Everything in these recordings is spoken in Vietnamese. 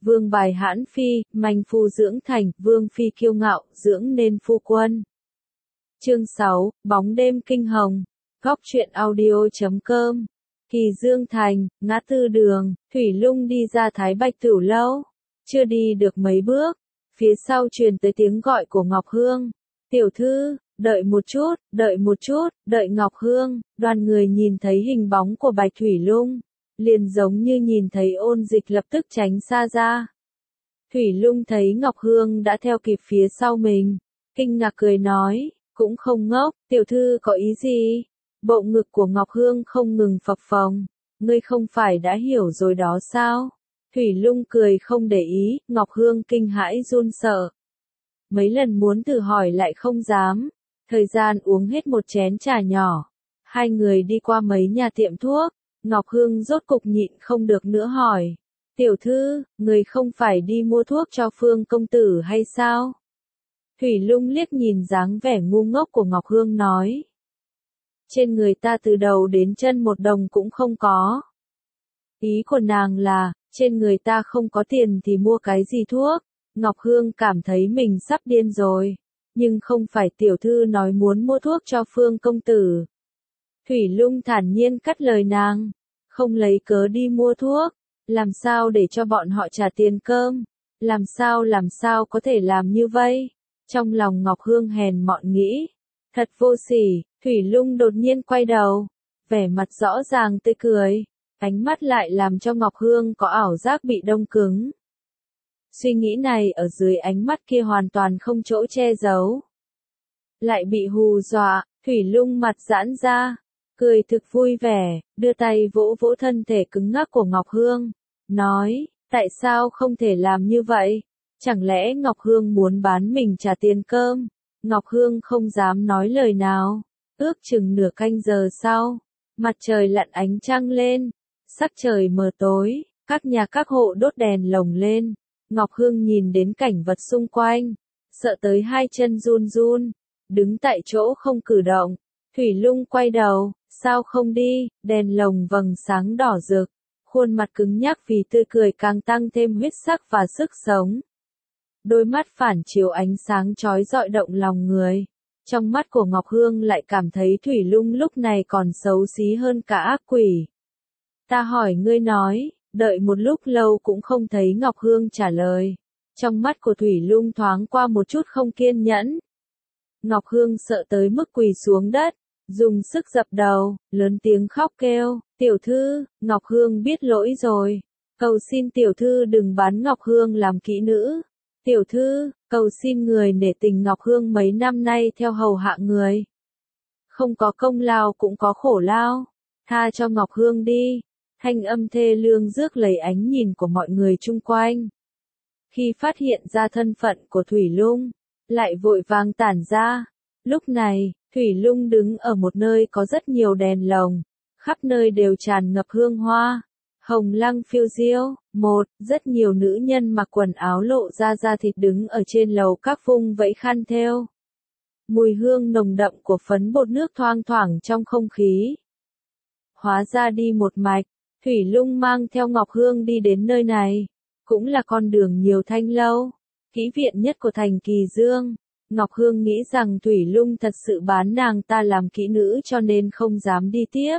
vương bài hãn phi, manh phu dưỡng thành, vương phi kiêu ngạo, dưỡng nên phu quân. Chương 6, bóng đêm kinh hồng. Góc truyện audio.com. Kỳ Dương Thành, ngã tư đường, Thủy Lung đi ra Thái Bạch Tửu Lâu. Chưa đi được mấy bước, phía sau truyền tới tiếng gọi của Ngọc Hương. Tiểu thư, đợi một chút, đợi một chút, đợi Ngọc Hương. Đoàn người nhìn thấy hình bóng của Bạch Thủy Lung, liền giống như nhìn thấy Ôn Dịch lập tức tránh xa ra. Thủy Lung thấy Ngọc Hương đã theo kịp phía sau mình, kinh ngạc cười nói, cũng không ngốc, tiểu thư có ý gì? Bộ ngực của Ngọc Hương không ngừng phập phồng, ngươi không phải đã hiểu rồi đó sao? Thủy Lung cười không để ý, Ngọc Hương kinh hãi run sợ. Mấy lần muốn thử hỏi lại không dám, thời gian uống hết một chén trà nhỏ. Hai người đi qua mấy nhà tiệm thuốc, Ngọc Hương rốt cục nhịn không được nữa hỏi. Tiểu thư, người không phải đi mua thuốc cho Phương công tử hay sao? Thủy Lung liếc nhìn dáng vẻ ngu ngốc của Ngọc Hương nói. Trên người ta từ đầu đến chân một đồng cũng không có. Ý của nàng là, trên người ta không có tiền thì mua cái gì thuốc. Ngọc Hương cảm thấy mình sắp điên rồi. Nhưng không phải tiểu thư nói muốn mua thuốc cho Phương công tử. Thủy Lung thản nhiên cắt lời nàng. Không lấy cớ đi mua thuốc. Làm sao để cho bọn họ trả tiền cơm? Làm sao có thể làm như vậy? Trong lòng Ngọc Hương hèn mọn nghĩ. Thật vô sỉ, Thủy Lung đột nhiên quay đầu. Vẻ mặt rõ ràng tươi cười. Ánh mắt lại làm cho Ngọc Hương có ảo giác bị đông cứng. Suy nghĩ này ở dưới ánh mắt kia hoàn toàn không chỗ che giấu. Lại bị hù dọa, Thủy Lung mặt giãn ra, cười thực vui vẻ, đưa tay vỗ vỗ thân thể cứng ngắc của Ngọc Hương, nói, tại sao không thể làm như vậy? Chẳng lẽ Ngọc Hương muốn bán mình trả tiền cơm? Ngọc Hương không dám nói lời nào. Ước chừng nửa canh giờ sau, mặt trời lặn ánh trăng lên, sắc trời mờ tối, các nhà các hộ đốt đèn lồng lên. Ngọc Hương nhìn đến cảnh vật xung quanh, sợ tới hai chân run run, đứng tại chỗ không cử động. Thủy Lung quay đầu, sao không đi? Đèn lồng vầng sáng đỏ rực, khuôn mặt cứng nhắc vì tươi cười càng tăng thêm huyết sắc và sức sống. Đôi mắt phản chiếu ánh sáng chói rọi động lòng người. Trong mắt của Ngọc Hương lại cảm thấy Thủy Lung lúc này còn xấu xí hơn cả ác quỷ. Ta hỏi ngươi nói, đợi một lúc lâu cũng không thấy Ngọc Hương trả lời. Trong mắt của Thủy Lung thoáng qua một chút không kiên nhẫn. Ngọc Hương sợ tới mức quỳ xuống đất, dùng sức dập đầu, lớn tiếng khóc kêu, tiểu thư, Ngọc Hương biết lỗi rồi. Cầu xin tiểu thư đừng bán Ngọc Hương làm kỹ nữ. Tiểu thư, cầu xin người nể tình Ngọc Hương mấy năm nay theo hầu hạ người. Không có công lao cũng có khổ lao. Tha cho Ngọc Hương đi. Thanh âm thê lương rước lấy ánh nhìn của mọi người chung quanh. Khi phát hiện ra thân phận của Thủy Lung, lại vội vàng tản ra. Lúc này, Thủy Lung đứng ở một nơi có rất nhiều đèn lồng, khắp nơi đều tràn ngập hương hoa. Hồng lăng phiêu diêu, rất nhiều nữ nhân mặc quần áo lộ ra da thịt đứng ở trên lầu các vung vẫy khăn thêu. Mùi hương nồng đậm của phấn bột nước thoang thoảng trong không khí. Hóa ra đi một mạch, Thủy Lung mang theo Ngọc Hương đi đến nơi này, cũng là con đường nhiều thanh lâu, kỹ viện nhất của thành Kỳ Dương. Ngọc Hương nghĩ rằng Thủy Lung thật sự bán nàng ta làm kỹ nữ cho nên không dám đi tiếp.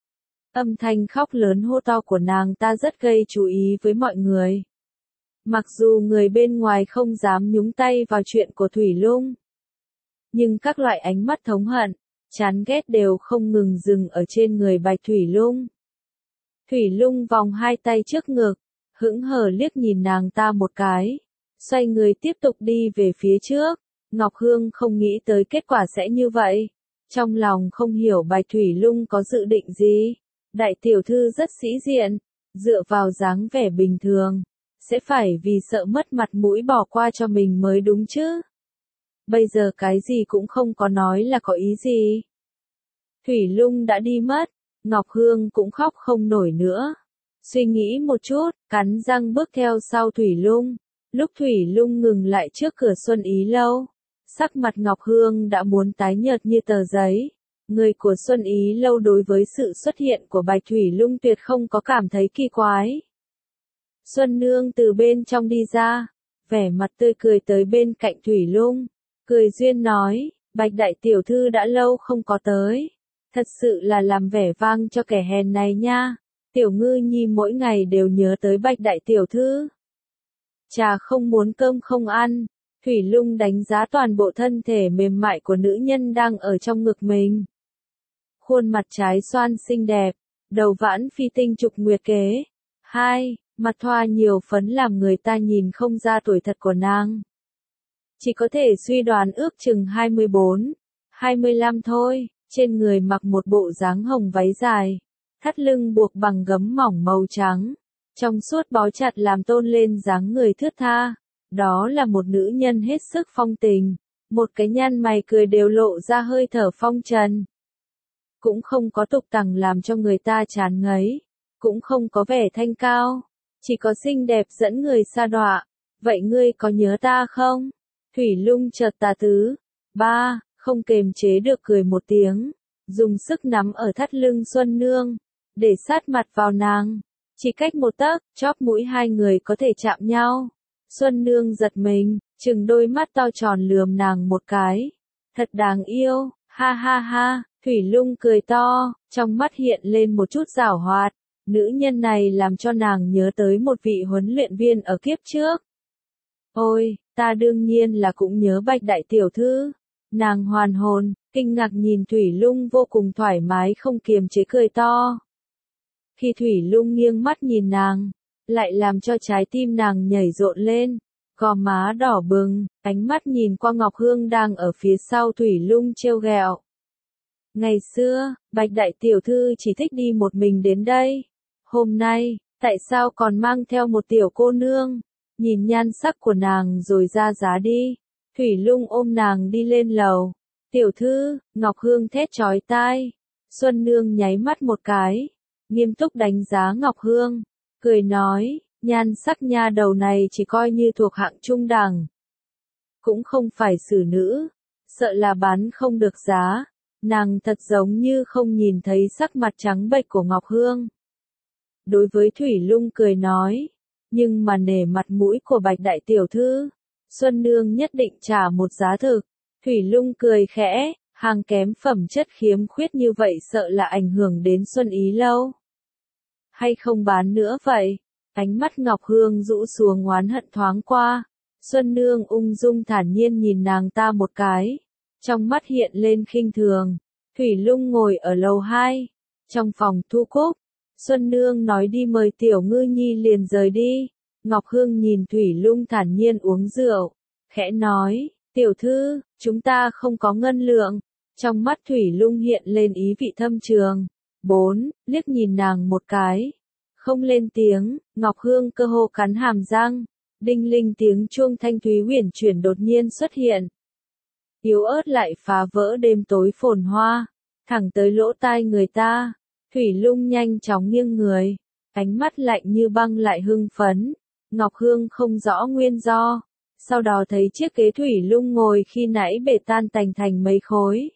Âm thanh khóc lớn hô to của nàng ta rất gây chú ý với mọi người. Mặc dù người bên ngoài không dám nhúng tay vào chuyện của Thủy Lung, nhưng các loại ánh mắt thống hận, chán ghét đều không ngừng dừng ở trên người Bạch Thủy Lung. Thủy Lung vòng hai tay trước ngực, hững hờ liếc nhìn nàng ta một cái, xoay người tiếp tục đi về phía trước. Ngọc Hương không nghĩ tới kết quả sẽ như vậy. Trong lòng không hiểu Bạch Thủy Lung có dự định gì. Đại tiểu thư rất sĩ diện, dựa vào dáng vẻ bình thường, sẽ phải vì sợ mất mặt mũi bỏ qua cho mình mới đúng chứ. Bây giờ cái gì cũng không có nói là có ý gì. Thủy Lung đã đi mất, Ngọc Hương cũng khóc không nổi nữa. Suy nghĩ một chút, cắn răng bước theo sau Thủy Lung. Lúc Thủy Lung ngừng lại trước cửa Xuân Ý Lâu, sắc mặt Ngọc Hương đã muốn tái nhợt như tờ giấy. Người của Xuân Ý Lâu đối với sự xuất hiện của Bạch Thủy Lung tuyệt không có cảm thấy kỳ quái. Xuân Nương từ bên trong đi ra, vẻ mặt tươi cười tới bên cạnh Thủy Lung, cười duyên nói, Bạch đại tiểu thư đã lâu không có tới, thật sự là làm vẻ vang cho kẻ hèn này nha, tiểu ngư nhi mỗi ngày đều nhớ tới Bạch đại tiểu thư. Trà không muốn cơm không ăn, Thủy Lung đánh giá toàn bộ thân thể mềm mại của nữ nhân đang ở trong ngực mình. Khuôn mặt trái xoan xinh đẹp, đầu vãn phi tinh trục nguyệt kế. 2. Mặt thoa nhiều phấn làm người ta nhìn không ra tuổi thật của nàng. Chỉ có thể suy đoán ước chừng 24, 25 thôi, trên người mặc một bộ dáng hồng váy dài, thắt lưng buộc bằng gấm mỏng màu trắng, trong suốt bó chặt làm tôn lên dáng người thướt tha. Đó là một nữ nhân hết sức phong tình, một cái nhăn mày cười đều lộ ra hơi thở phong trần. Cũng không có tục tằng làm cho người ta chán ngấy, cũng không có vẻ thanh cao, chỉ có xinh đẹp dẫn người sa đọa. Vậy ngươi có nhớ ta không? Thủy Lung chợt tà tứ. Ba, không kềm chế được cười một tiếng, dùng sức nắm ở thắt lưng Xuân Nương, để sát mặt vào nàng. Chỉ cách một tấc, chóp mũi hai người có thể chạm nhau. Xuân Nương giật mình, trừng đôi mắt to tròn lườm nàng một cái. Thật đáng yêu, ha ha ha, Thủy Lung cười to, trong mắt hiện lên một chút giảo hoạt. Nữ nhân này làm cho nàng nhớ tới một vị huấn luyện viên ở kiếp trước. Ôi, ta đương nhiên là cũng nhớ Bạch đại tiểu thư. Nàng hoàn hồn, kinh ngạc nhìn Thủy Lung vô cùng thoải mái không kiềm chế cười to. Khi Thủy Lung nghiêng mắt nhìn nàng, lại làm cho trái tim nàng nhảy rộn lên, gò má đỏ bừng, ánh mắt nhìn qua Ngọc Hương đang ở phía sau Thủy Lung trêu ghẹo. Ngày xưa, Bạch đại tiểu thư chỉ thích đi một mình đến đây. Hôm nay, tại sao còn mang theo một tiểu cô nương? Nhìn nhan sắc của nàng rồi ra giá đi. Thủy Lung ôm nàng đi lên lầu. Tiểu thư, Ngọc Hương thét chói tai. Xuân Nương nháy mắt một cái, nghiêm túc đánh giá Ngọc Hương, cười nói, nhan sắc nha đầu này chỉ coi như thuộc hạng trung đẳng. Cũng không phải xử nữ, sợ là bán không được giá. Nàng thật giống như không nhìn thấy sắc mặt trắng bệch của Ngọc Hương. Đối với Thủy Lung cười nói, nhưng mà nể mặt mũi của Bạch đại tiểu thư, Xuân Nương nhất định trả một giá thực. Thủy Lung cười khẽ, hàng kém phẩm chất khiếm khuyết như vậy sợ là ảnh hưởng đến Xuân Ý lâu. Hay không bán nữa vậy? Ánh mắt Ngọc Hương rũ xuống oán hận thoáng qua. Xuân Nương ung dung thản nhiên nhìn nàng ta một cái. Trong mắt hiện lên khinh thường. Thủy Lung ngồi ở lầu 2. Trong phòng thu cúc. Xuân Nương nói đi mời tiểu ngư nhi liền rời đi. Ngọc Hương nhìn Thủy Lung thản nhiên uống rượu. Khẽ nói, tiểu thư, chúng ta không có ngân lượng. Trong mắt Thủy Lung hiện lên ý vị thâm trường. 4. Liếc nhìn nàng một cái. Không lên tiếng, Ngọc Hương cơ hồ cắn hàm răng. Đinh linh tiếng chuông thanh thúy huyền chuyển đột nhiên xuất hiện. Yếu ớt lại phá vỡ đêm tối phồn hoa. Thẳng tới lỗ tai người ta. Thủy Lung nhanh chóng nghiêng người. Ánh mắt lạnh như băng lại hưng phấn. Ngọc Hương không rõ nguyên do. Sau đó thấy chiếc ghế Thủy Lung ngồi khi nãy bể tan tành thành mấy khối.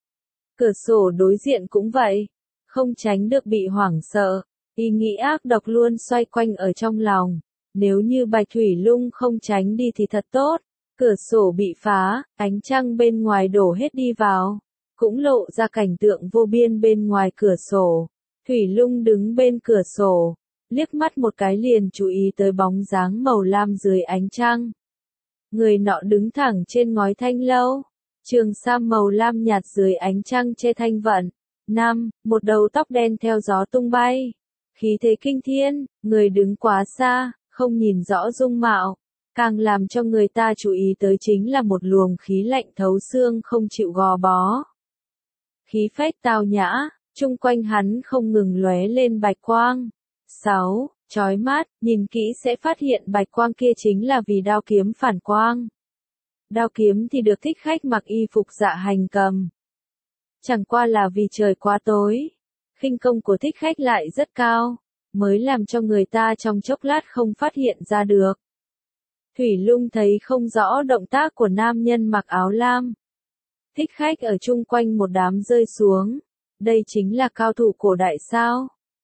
Cửa sổ đối diện cũng vậy. Không tránh được bị hoảng sợ. Ý nghĩ ác độc luôn xoay quanh ở trong lòng. Nếu như Bạch Thủy Lung không tránh đi thì thật tốt. Cửa sổ bị phá, ánh trăng bên ngoài đổ hết đi vào. Cũng lộ ra cảnh tượng vô biên bên ngoài cửa sổ. Thủy Lung đứng bên cửa sổ. Liếc mắt một cái liền chú ý tới bóng dáng màu lam dưới ánh trăng. Người nọ đứng thẳng trên ngói thanh lâu. Trường sam màu lam nhạt dưới ánh trăng che thanh vận. 5. Một đầu tóc đen theo gió tung bay. Khí thế kinh thiên, người đứng quá xa, không nhìn rõ dung mạo. Càng làm cho người ta chú ý tới chính là một luồng khí lạnh thấu xương không chịu gò bó. Khí phách tao nhã, chung quanh hắn không ngừng lóe lên bạch quang. 6. Chói mắt, nhìn kỹ sẽ phát hiện bạch quang kia chính là vì đao kiếm phản quang. Đao kiếm thì được thích khách mặc y phục dạ hành cầm. Chẳng qua là vì trời quá tối. Khinh công của thích khách lại rất cao, mới làm cho người ta trong chốc lát không phát hiện ra được. Thủy Lung thấy không rõ động tác của nam nhân mặc áo lam. Thích khách ở chung quanh một đám rơi xuống. Đây chính là cao thủ cổ đại sao?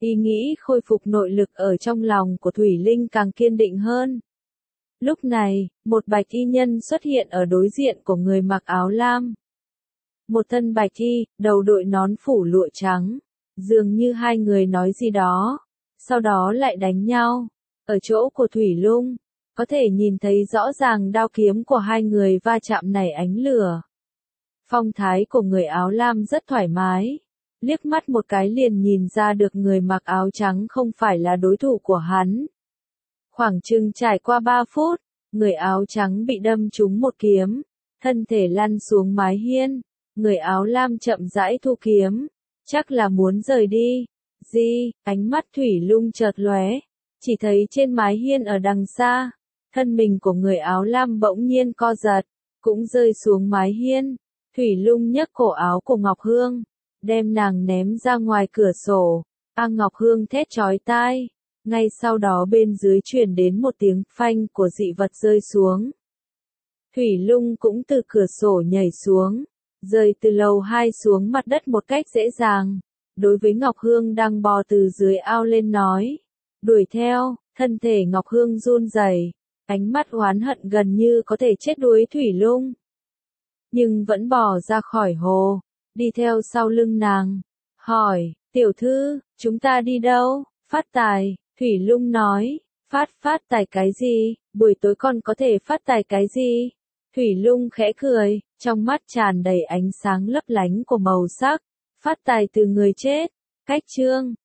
Ý nghĩ khôi phục nội lực ở trong lòng của Thủy Linh càng kiên định hơn. Lúc này, một bạch y nhân xuất hiện ở đối diện của người mặc áo lam. Một thân bạch y, đầu đội nón phủ lụa trắng. Dường như hai người nói gì đó, sau đó lại đánh nhau. Ở chỗ của Thủy Lung, có thể nhìn thấy rõ ràng đao kiếm của hai người va chạm nảy ánh lửa. Phong thái của người áo lam rất thoải mái. Liếc mắt một cái liền nhìn ra được người mặc áo trắng không phải là đối thủ của hắn. Khoảng chừng trải qua 3 phút, người áo trắng bị đâm trúng một kiếm, thân thể lăn xuống mái hiên. Người áo lam chậm rãi thu kiếm, chắc là muốn rời đi. Ánh mắt Thủy Lung chợt lóe, chỉ thấy trên mái hiên ở đằng xa, thân mình của người áo lam bỗng nhiên co giật, cũng rơi xuống mái hiên. Thủy Lung nhấc cổ áo của Ngọc Hương, đem nàng ném ra ngoài cửa sổ. Ngọc Hương thét chói tai. Ngay sau đó bên dưới truyền đến một tiếng phanh của dị vật rơi xuống. Thủy Lung cũng từ cửa sổ nhảy xuống, rơi từ lầu 2 xuống mặt đất một cách dễ dàng. Đối với Ngọc Hương đang bò từ dưới ao lên nói, đuổi theo. Thân thể Ngọc Hương run rẩy, ánh mắt oán hận gần như có thể chết đuối Thủy Lung. Nhưng vẫn bò ra khỏi hồ, đi theo sau lưng nàng, hỏi, tiểu thư, chúng ta đi đâu? Phát tài. Thủy Lung nói, phát tài cái gì, buổi tối còn có thể phát tài cái gì? Thủy Lung khẽ cười, trong mắt tràn đầy ánh sáng lấp lánh của màu sắc, phát tài từ người chết. Cách chương